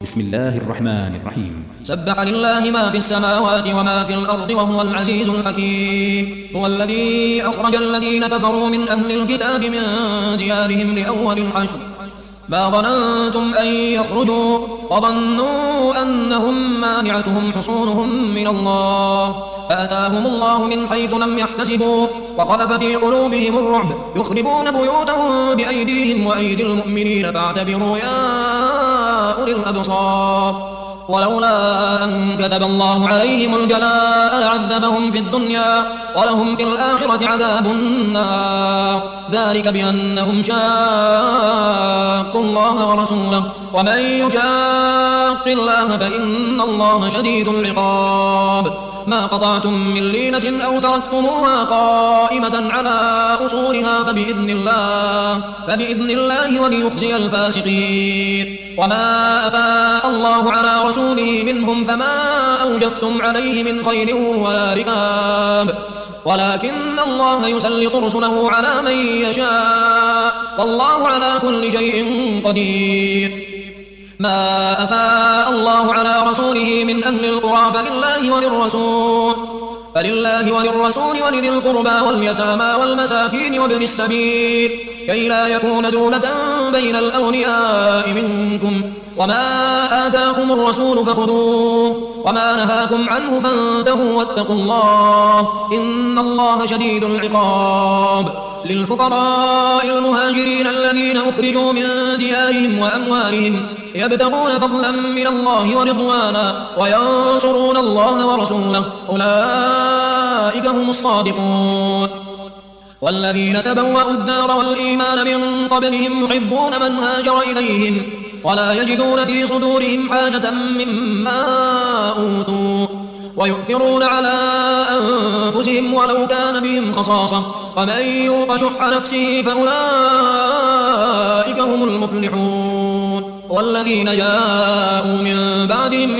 بسم الله الرحمن الرحيم. سبح لله ما في السماوات وما في الأرض وهو العزيز الحكيم. هو الذي أخرج الذين كفروا من أهل الكتاب من ديارهم لأول الحشر ما ظننتم أن يخرجوا وظنوا أنهم مانعتهم حصونهم من الله فأتاهم الله من حيث لم يحتسبوا وقذف في قلوبهم الرعب يخربون بيوتهم بأيديهم وأيدي المؤمنين فاعتبروا يا أولي الأبصار. ولولا أن كتب الله عليهم الجلاء لعذبهم في الدنيا ولهم في الآخرة عذاب النار ذلك بأنهم شاقوا الله ورسوله ومن يشاق الله فإن الله شديد العقاب. ما قطعتم من لينة أو تركتموها قائمة على أصولها فبإذن الله وليخزي الفاسقين. وما أفاء الله على رسوله منهم فما أوجفتم عليه من خيل ولا ركاب ولكن الله يسلط رسله على من يشاء والله على كل شيء قدير. ما أفاء الله على رسوله من أهل القرى فلله وللرسول ولذي القربى واليتامى والمساكين وابن السبيل كي لا يكون دولة بين الأغنياء منكم. وما آتاكم الرسول فخذوه وما نهاكم عنه فانتهوا واتقوا الله إن الله شديد العقاب. للفقراء المهاجرين الذين أخرجوا من ديارهم وأموالهم يبتغون فضلا من الله ورضوانا وينصرون الله ورسوله أولئك هم الصادقون. والذين تبوأوا الدار والإيمان من قبلهم يحبون من هاجر إليهم ولا يجدون في صدورهم حاجة مما أوتوا ويؤثرون على أنفسهم ولو كان بهم خصاصة ومن يوق شح نفسه فأولئك هم المفلحون. والذين جاءوا من بعدهم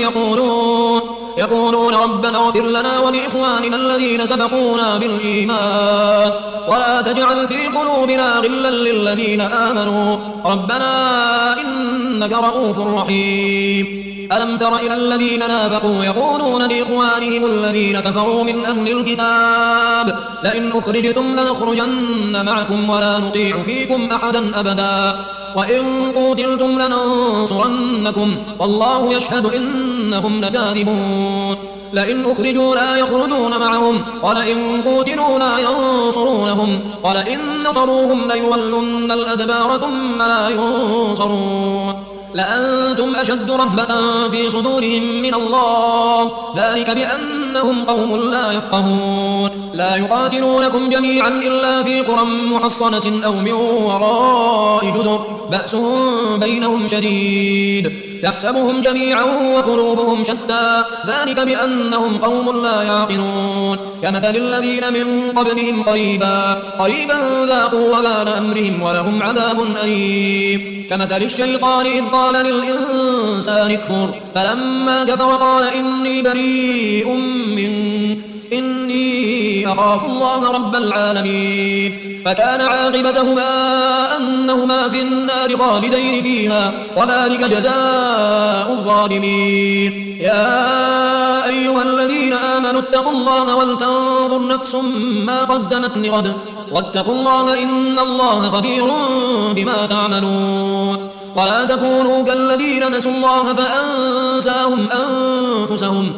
يقولون ربنا اغفر لنا ولإخواننا الذين سبقونا بالإيمان ولا تجعل في قلوبنا غلا للذين آمنوا ربنا إنك رؤوف رحيم. ألم تر إلى الذين نافقوا يقولون لإخوانهم الذين كفروا من أهل الكتاب لئن أخرجتم لنخرجن معكم ولا نطيع فيكم أحدا أبدا وإن قوتلتم لننصرنكم والله يشهد إنهم لكاذبون. لئن أخرجوا لا يخرجون معهم ولئن قوتلوا لا ينصرونهم ولئن نصروهم ليولن الأدبار ثم لا ينصرون لأنتم أشد رهبة في صدورهم من الله ذلك بأنهم قوم لا يفقهون. لا يقاتلونكم جميعا إلا في قرى محصنة أو من وراء جدر بأسهم بينهم شديد يحسبهم جميعا وقلوبهم شتى ذلك بأنهم قوم لا يعقلون. كمثل الذين من قبلهم قريبا ذاقوا وبال أمرهم ولهم عذاب أليم. كمثل الشيطان إذ قال للإنسان اكفر فلما كفر قال إني بريء منك إني أخاف الله رب العالمين فكان عاقبتهما أنهما في النار خالدين فيها وذلك جزاء الظالمين. يا أيها الذين آمنوا اتقوا الله ولتنظر نفس ما قدمت لغد واتقوا الله إن الله خبير بما تعملون. ولا تكونوا كالذين نسوا الله فأنساهم أنفسهم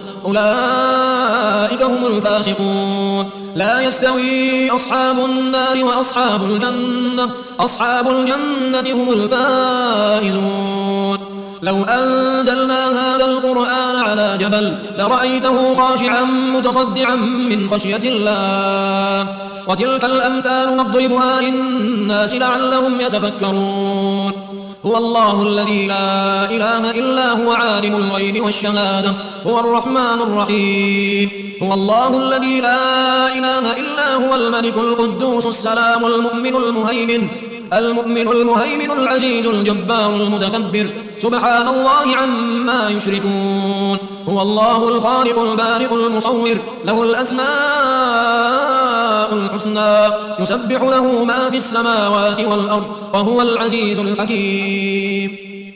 أولئك هم الفاسقون. لا يستوي أصحاب النار وأصحاب الجنة أصحاب الجنة هم الفائزون. لو أنزلنا هذا القرآن على جبل لرأيته خاشعا متصدعا من خشية الله وتلك الأمثال نضربها للناس لعلهم يتفكرون. هو الله الذي لا إله إلا هو عالم الغيب والشهادة هو الرحمن الرحيم. هو الله الذي لا إله إلا هو الملك القدوس السلام المؤمن المهيمن العزيز الجبار المتكبر سبحان الله عما يشركون. هو الله الخالق البارئ المصور له الأسماء الحسنى يسبح له ما في السماوات والأرض وهو العزيز الحكيم.